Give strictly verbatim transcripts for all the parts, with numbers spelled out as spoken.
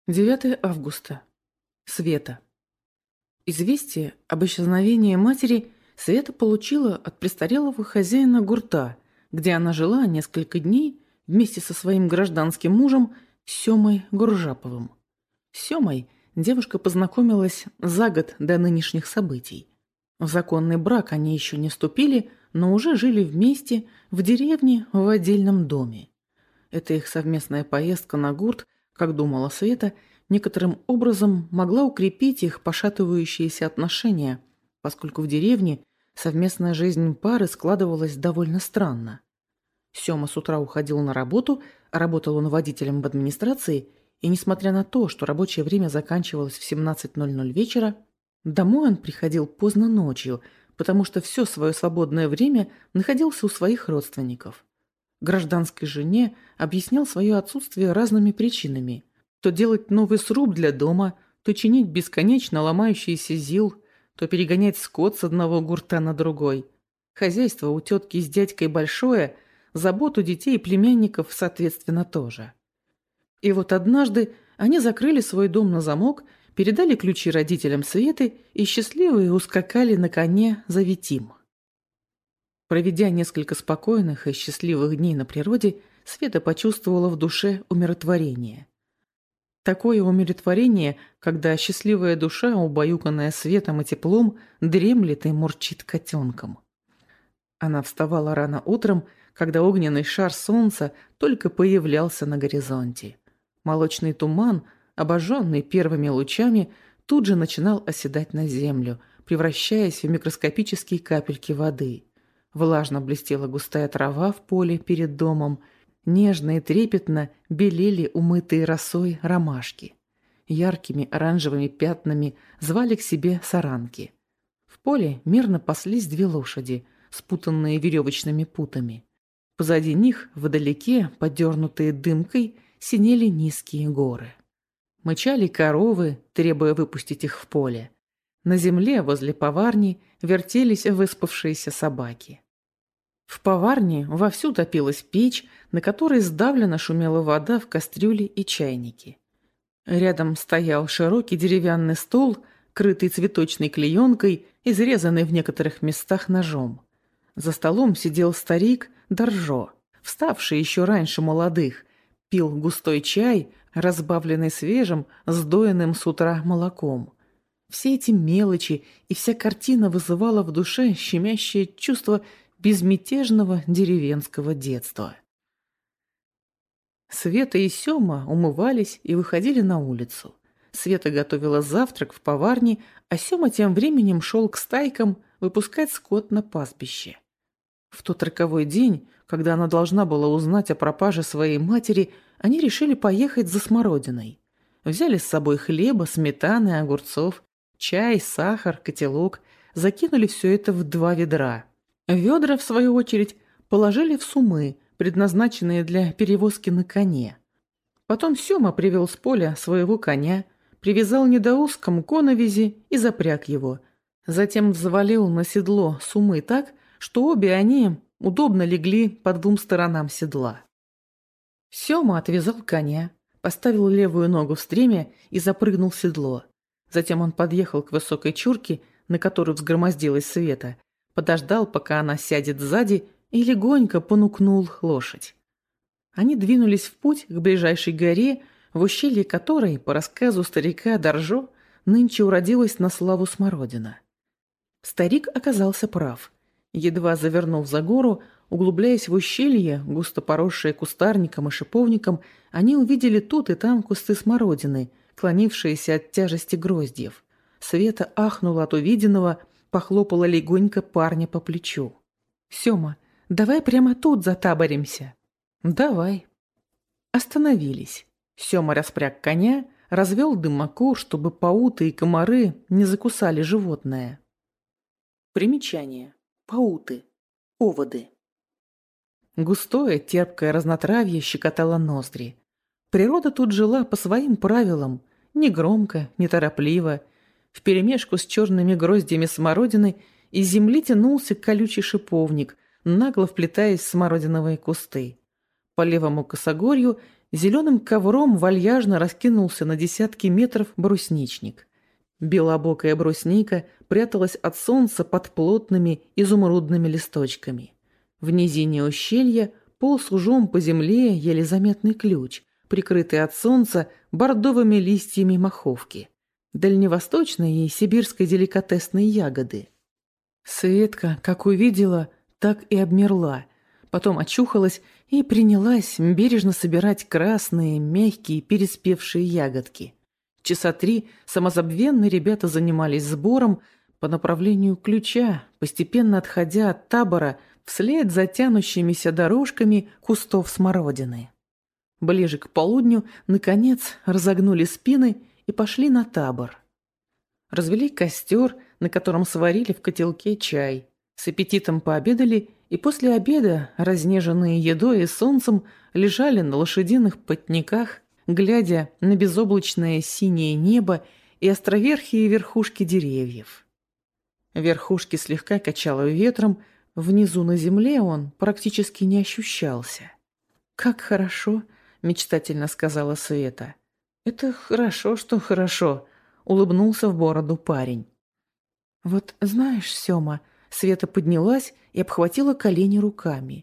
девятое августа. Света. Известие об исчезновении матери Света получила от престарелого хозяина гурта, где она жила несколько дней вместе со своим гражданским мужем Семой Гуржаповым. С Семой девушка познакомилась за год до нынешних событий. В законный брак они еще не вступили, но уже жили вместе в деревне в отдельном доме. Эта их совместная поездка на гурт, как думала Света, некоторым образом могла укрепить их пошатывающиеся отношения, поскольку в деревне совместная жизнь пары складывалась довольно странно. Сёма с утра уходил на работу, а работал он водителем в администрации, и несмотря на то, что рабочее время заканчивалось в семнадцать ноль ноль вечера, домой он приходил поздно ночью, потому что все свое свободное время находился у своих родственников. Гражданской жене объяснял свое отсутствие разными причинами. То делать новый сруб для дома, то чинить бесконечно ломающийся ЗИЛ, то перегонять скот с одного гурта на другой. Хозяйство у тетки с дядькой большое, заботу детей и племянников соответственно тоже. И вот однажды они закрыли свой дом на замок, передали ключи родителям Светы и счастливые ускакали на коне за Витим. Проведя несколько спокойных и счастливых дней на природе, Света почувствовала в душе умиротворение. Такое умиротворение, когда счастливая душа, убаюканная светом и теплом, дремлет и мурчит котенком. Она вставала рано утром, когда огненный шар солнца только появлялся на горизонте. Молочный туман, обожженный первыми лучами, тут же начинал оседать на землю, превращаясь в микроскопические капельки воды. Влажно блестела густая трава в поле перед домом, нежно и трепетно белели умытые росой ромашки. Яркими оранжевыми пятнами звали к себе саранки. В поле мирно паслись две лошади, спутанные веревочными путами. Позади них, вдалеке, подернутые дымкой, синели низкие горы. Мычали коровы, требуя выпустить их в поле. На земле возле поварни вертелись выспавшиеся собаки. В поварне вовсю топилась печь, на которой сдавленно шумела вода в кастрюле и чайнике. Рядом стоял широкий деревянный стол, крытый цветочной клеенкой, изрезанный в некоторых местах ножом. За столом сидел старик Доржо, вставший еще раньше молодых, пил густой чай, разбавленный свежим, сдоенным с утра молоком. Все эти мелочи и вся картина вызывала в душе щемящее чувство безмятежного деревенского детства. Света и Сёма умывались и выходили на улицу. Света готовила завтрак в поварне, а Сёма тем временем шел к стайкам выпускать скот на пастбище. В тот роковой день, когда она должна была узнать о пропаже своей матери, они решили поехать за смородиной. Взяли с собой хлеба, сметаны, огурцов, чай, сахар, котелок, закинули все это в два ведра. Ведра, в свою очередь, положили в сумы, предназначенные для перевозки на коне. Потом Сёма привел с поля своего коня, привязал недоуском к коновизи и запряг его. Затем взвалил на седло сумы так, что обе они удобно легли по двум сторонам седла. Сёма отвязал коня, поставил левую ногу в стремя и запрыгнул в седло. Затем он подъехал к высокой чурке, на которую взгромоздилась Света, подождал, пока она сядет сзади, и легонько понукнул лошадь. Они двинулись в путь к ближайшей горе, в ущелье которой, по рассказу старика Доржо, нынче уродилась на славу смородина. Старик оказался прав. Едва завернув за гору, углубляясь в ущелье, густо поросшее кустарником и шиповником, они увидели тут и там кусты смородины, клонившиеся от тяжести гроздьев. Света ахнула от увиденного, похлопала легонько парня по плечу. «Сёма, давай прямо тут затаборимся». «Давай». Остановились. Сёма распряг коня, развел дымокур, чтобы пауты и комары не закусали животное. Примечание. Пауты. Оводы. Густое, терпкое разнотравье щекотало ноздри. Природа тут жила по своим правилам, негромко, неторопливо. Вперемешку с черными гроздьями смородины из земли тянулся колючий шиповник, нагло вплетаясь в смородиновые кусты. По левому косогорью Зеленым ковром вальяжно раскинулся на десятки метров брусничник. Белобокая брусника пряталась от солнца под плотными изумрудными листочками. В низине ущелья полз ужом по земле еле заметный ключ, прикрытый от солнца бордовыми листьями маховки, дальневосточной и сибирской деликатесной ягоды. Светка, как увидела, так и обмерла, потом очухалась и принялась бережно собирать красные, мягкие, переспевшие ягодки. Часа три самозабвенно ребята занимались сбором по направлению ключа, постепенно отходя от табора вслед за тянущимися дорожками кустов смородины. Ближе к полудню, наконец, разогнули спины и пошли на табор. Развели костер, на котором сварили в котелке чай, с аппетитом пообедали и после обеда, разнеженные едой и солнцем, лежали на лошадиных потниках, глядя на безоблачное синее небо и островерхие верхушки деревьев. Верхушки слегка качало ветром, внизу на земле он практически не ощущался. «Как хорошо!» — мечтательно сказала Света. «Это хорошо, что хорошо!» — улыбнулся в бороду парень. «Вот знаешь, Сёма...» Света поднялась и обхватила колени руками.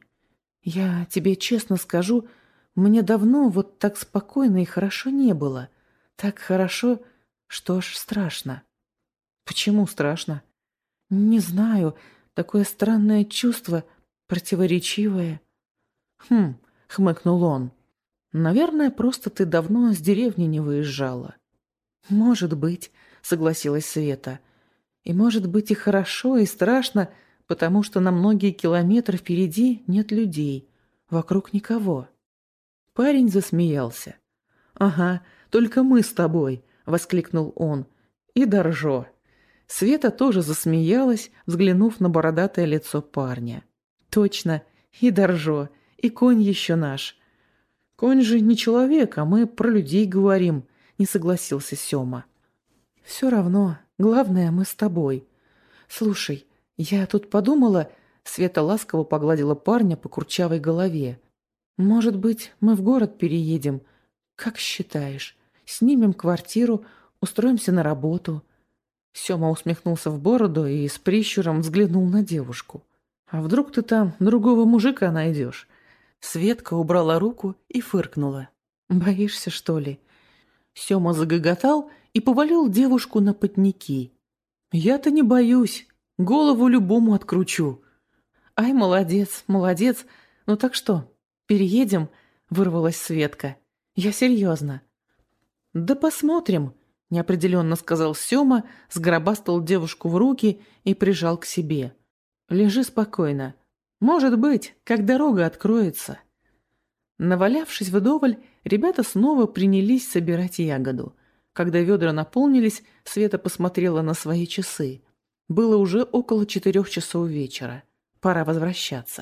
«Я тебе честно скажу, мне давно вот так спокойно и хорошо не было. Так хорошо, что аж страшно». «Почему страшно?» «Не знаю, такое странное чувство, противоречивое». «Хм», — хмыкнул он, — «наверное, просто ты давно с деревни не выезжала». «Может быть», — согласилась Света. «И может быть и хорошо, и страшно, потому что на многие километры впереди нет людей, вокруг никого». Парень засмеялся. «Ага, только мы с тобой», — воскликнул он. «И Доржо». Света тоже засмеялась, взглянув на бородатое лицо парня. «Точно, и Доржо, и конь еще наш». «Конь же не человек, а мы про людей говорим», — не согласился Сёма. «Все равно, главное, мы с тобой. Слушай, я тут подумала...» Света ласково погладила парня по курчавой голове. «Может быть, мы в город переедем? Как считаешь? Снимем квартиру, устроимся на работу?» Сёма усмехнулся в бороду и с прищуром взглянул на девушку. «А вдруг ты там другого мужика найдешь?» Светка убрала руку и фыркнула. «Боишься, что ли?» Сёма загоготал и повалил девушку на потники. «Я-то не боюсь, голову любому откручу». «Ай, молодец, молодец. Ну так что, переедем?» — вырвалась Светка. «Я серьезно». «Да посмотрим», — неопределенно сказал Сёма, сгробастал девушку в руки и прижал к себе. «Лежи спокойно. Может быть, как дорога откроется». Навалявшись вдоволь, ребята снова принялись собирать ягоду. Когда ведра наполнились, Света посмотрела на свои часы. Было уже около четырех часов вечера. Пора возвращаться.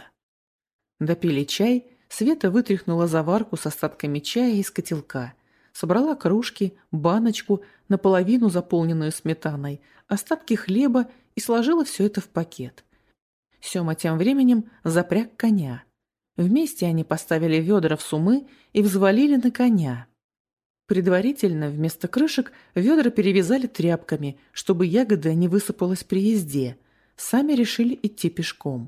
Допили чай, Света вытряхнула заварку с остатками чая из котелка. Собрала кружки, баночку, наполовину заполненную сметаной, остатки хлеба и сложила все это в пакет. Сёма тем временем запряг коня. Вместе они поставили ведра в сумы и взвалили на коня. Предварительно вместо крышек ведра перевязали тряпками, чтобы ягода не высыпалась при езде. Сами решили идти пешком.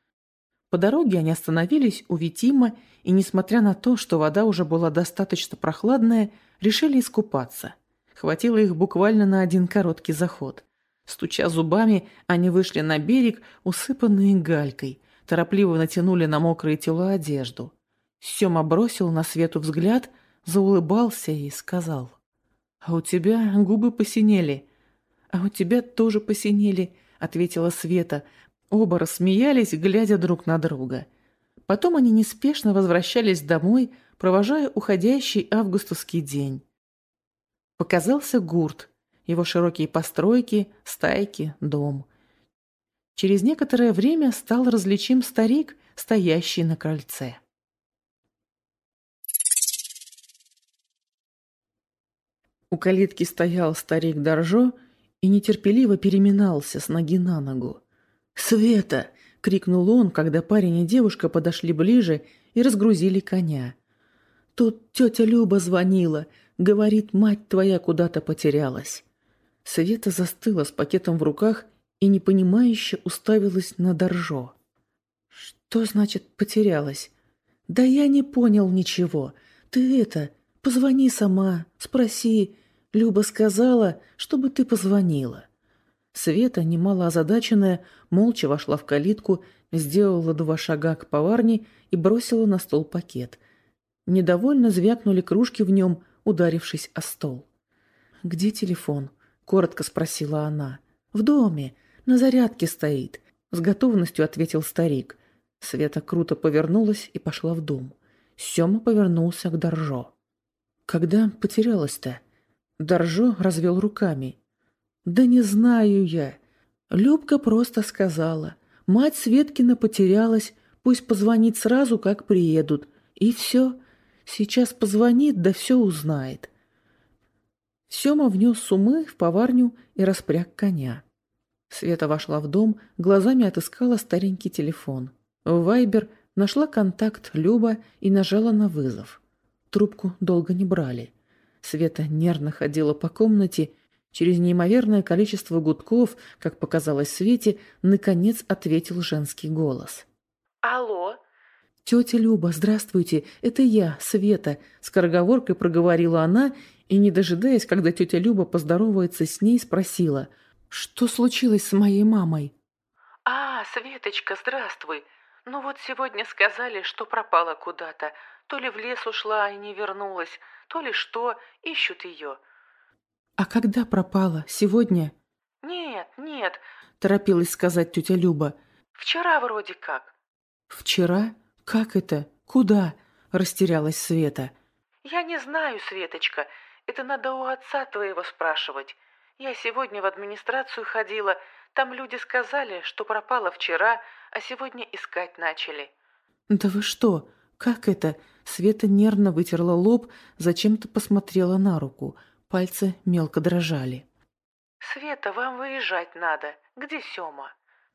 По дороге они остановились у Витима и, несмотря на то, что вода уже была достаточно прохладная, решили искупаться. Хватило их буквально на один короткий заход. Стуча зубами, они вышли на берег, усыпанные галькой, торопливо натянули на мокрые тела одежду. Сёма бросил на Свету взгляд, заулыбался и сказал: «А у тебя губы посинели». «А у тебя тоже посинели», — ответила Света. Оба рассмеялись, глядя друг на друга. Потом они неспешно возвращались домой, провожая уходящий августовский день. Показался гурт, его широкие постройки, стайки, дом. Через некоторое время стал различим старик, стоящий на крыльце. У калитки стоял старик Доржо и нетерпеливо переминался с ноги на ногу. «Света!» — крикнул он, когда парень и девушка подошли ближе и разгрузили коня. Тут тетя Люба звонила. Говорит, мать твоя куда-то потерялась». Света застыла с пакетом в руках и непонимающе уставилась на Доржо. «Что значит потерялась?» «Да я не понял ничего. Ты это, позвони сама, спроси. Люба сказала, чтобы ты позвонила». Света, немало озадаченная, молча вошла в калитку, сделала два шага к поварне и бросила на стол пакет. Недовольно звякнули кружки в нем, ударившись о стол. «Где телефон?» – коротко спросила она. «В доме, на зарядке стоит», – с готовностью ответил старик. Света круто повернулась и пошла в дом. Сёма повернулся к Доржо. «Когда потерялась-то?» Доржо развел руками. «Да не знаю я. Любка просто сказала. Мать Светкина потерялась, пусть позвонит сразу, как приедут. И все. Сейчас позвонит, да все узнает». Сёма внес суммы в поварню и распряг коня. Света вошла в дом, глазами отыскала старенький телефон. В Вайбер нашла контакт Люба и нажала на вызов. Трубку долго не брали. Света нервно ходила по комнате. Через неимоверное количество гудков, как показалось Свете, наконец ответил женский голос. «Алло?» «Тетя Люба, здравствуйте, это я, Света», — скороговоркой проговорила она и, не дожидаясь, когда тетя Люба поздоровается с ней, спросила, что случилось с моей мамой. «А, Светочка, здравствуй. Ну вот сегодня сказали, что пропала куда-то. То ли в лес ушла и не вернулась, то ли что, ищут ее». «А когда пропала? Сегодня?» «Нет, нет, — торопилась сказать тетя Люба. вчера вроде как». «Вчера? Как это? Куда?» — растерялась Света. «Я не знаю, Светочка, это надо у отца твоего спрашивать. Я сегодня в администрацию ходила, там люди сказали, что пропала вчера, а сегодня искать начали». «Да вы что? Как это?» Света нервно вытерла лоб, зачем-то посмотрела на руку. Пальцы мелко дрожали. «Света, вам выезжать надо. Где Сёма?»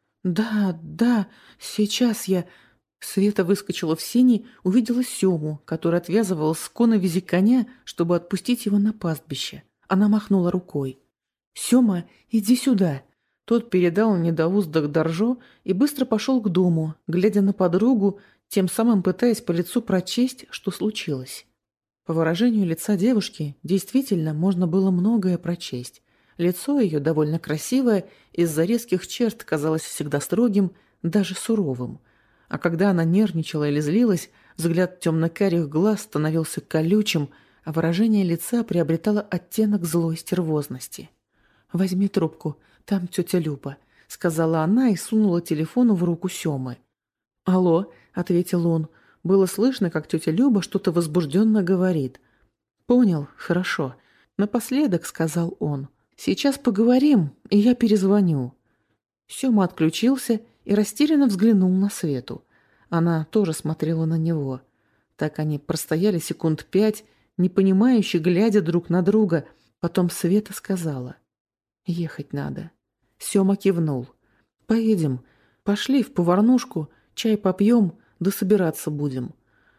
«Да, да, сейчас я...» Света выскочила в сени, увидела Сему, который отвязывал с коновизи коня, чтобы отпустить его на пастбище. Она махнула рукой. «Сема, иди сюда!» Тот передал недоуздок Доржо и быстро пошел к дому, глядя на подругу, тем самым пытаясь по лицу прочесть, что случилось. По выражению лица девушки действительно можно было многое прочесть. Лицо ее, довольно красивое, из-за резких черт казалось всегда строгим, даже суровым. А когда она нервничала или злилась, взгляд темно-карих глаз становился колючим, а выражение лица приобретало оттенок злой стервозности. «Возьми трубку, там тетя Люба», — сказала она и сунула телефон в руку Семы. «Алло», — ответил он. Было слышно, как тетя Люба что-то возбужденно говорит. «Понял, хорошо. Напоследок», — сказал он. «Сейчас поговорим, и я перезвоню». Сема отключился и растерянно взглянул на Свету. Она тоже смотрела на него. Так они простояли секунд пять, непонимающе глядя друг на друга. Потом Света сказала: «Ехать надо». Сема кивнул. «Поедем. Пошли в поварнушку, чай попьем, да собираться будем».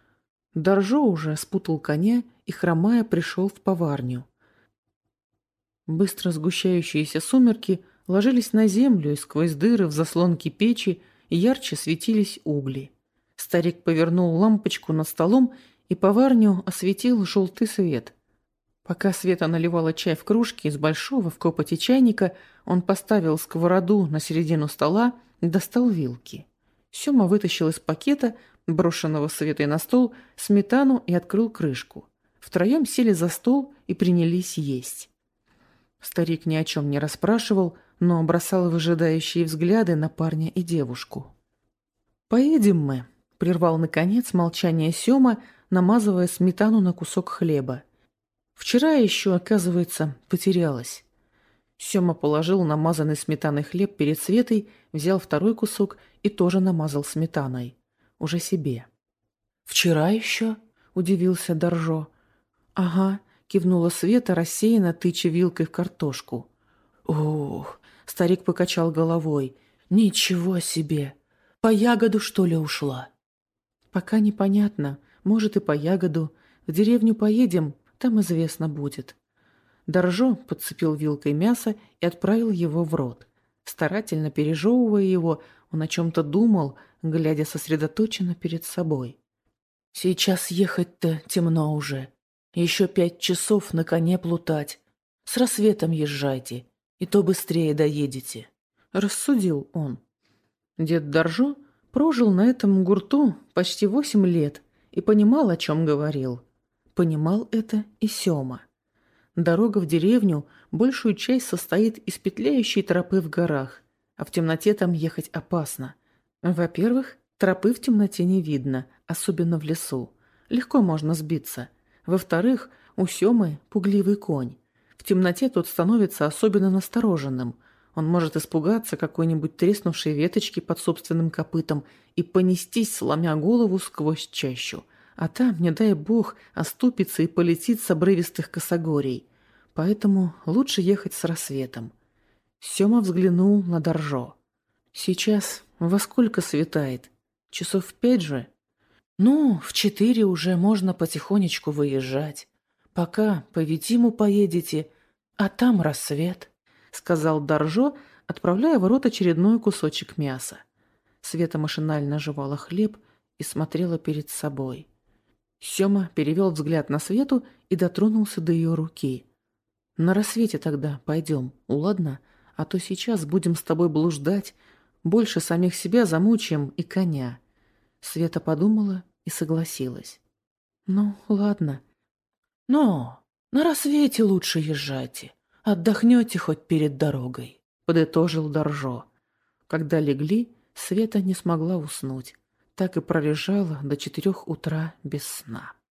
Доржо уже спутал коня и, хромая, пришел в поварню. Быстро сгущающиеся сумерки ложились на землю, и сквозь дыры в заслонке печи ярче светились угли. Старик повернул лампочку над столом, и поварню осветил желтый свет. Пока Света наливала чай в кружке из большого в копоти чайника, он поставил сковороду на середину стола и достал вилки. Сема вытащил из пакета, брошенного Светой на стол, сметану и открыл крышку. Втроем сели за стол и принялись есть. Старик ни о чем не расспрашивал, но бросал выжидающие взгляды на парня и девушку. «Поедем мы», — прервал наконец молчание Сема, намазывая сметану на кусок хлеба. «Вчера еще, оказывается, потерялась». Сема положил намазанный сметаной хлеб перед Светой, взял второй кусок и тоже намазал сметаной. Уже себе. «Вчера еще?» — удивился Доржо. «Ага», — кивнула Света, рассеянно тыча вилкой в картошку. «Ух!» — старик покачал головой. «Ничего себе! По ягоду, что ли, ушла?» «Пока непонятно. Может, и по ягоду. В деревню поедем, там известно будет». Доржо подцепил вилкой мясо и отправил его в рот. Старательно пережевывая его, он о чем-то думал, глядя сосредоточенно перед собой. «Сейчас ехать-то темно уже. Еще пять часов на коне плутать. С рассветом езжайте, и то быстрее доедете», — рассудил он. Дед Доржо прожил на этом гурту почти восемь лет и понимал, о чем говорил. Понимал это и Сёма. Дорога в деревню большую часть состоит из петляющей тропы в горах, а в темноте там ехать опасно. Во-первых, тропы в темноте не видно, особенно в лесу. Легко можно сбиться. Во-вторых, у Сёмы пугливый конь. В темноте тот становится особенно настороженным. Он может испугаться какой-нибудь треснувшей веточки под собственным копытом и понестись, сломя голову сквозь чащу. А там, не дай бог, оступится и полетит с обрывистых косогорий. Поэтому лучше ехать с рассветом. Сёма взглянул на Доржо. «Сейчас во сколько светает? Часов в пять же? Ну, в четыре уже можно потихонечку выезжать. Пока по Витиму поедете, а там рассвет», — сказал Доржо, отправляя в рот очередной кусочек мяса. Света машинально жевала хлеб и смотрела перед собой. Сёма перевел взгляд на Свету и дотронулся до ее руки. «На рассвете тогда пойдем, ладно? А то сейчас будем с тобой блуждать, больше самих себя замучаем и коня». Света подумала и согласилась. «Ну, ладно. Но на рассвете лучше езжайте. Отдохнете хоть перед дорогой», — подытожил Доржо. Когда легли, Света не смогла уснуть. Так и пролежала до четырех утра без сна.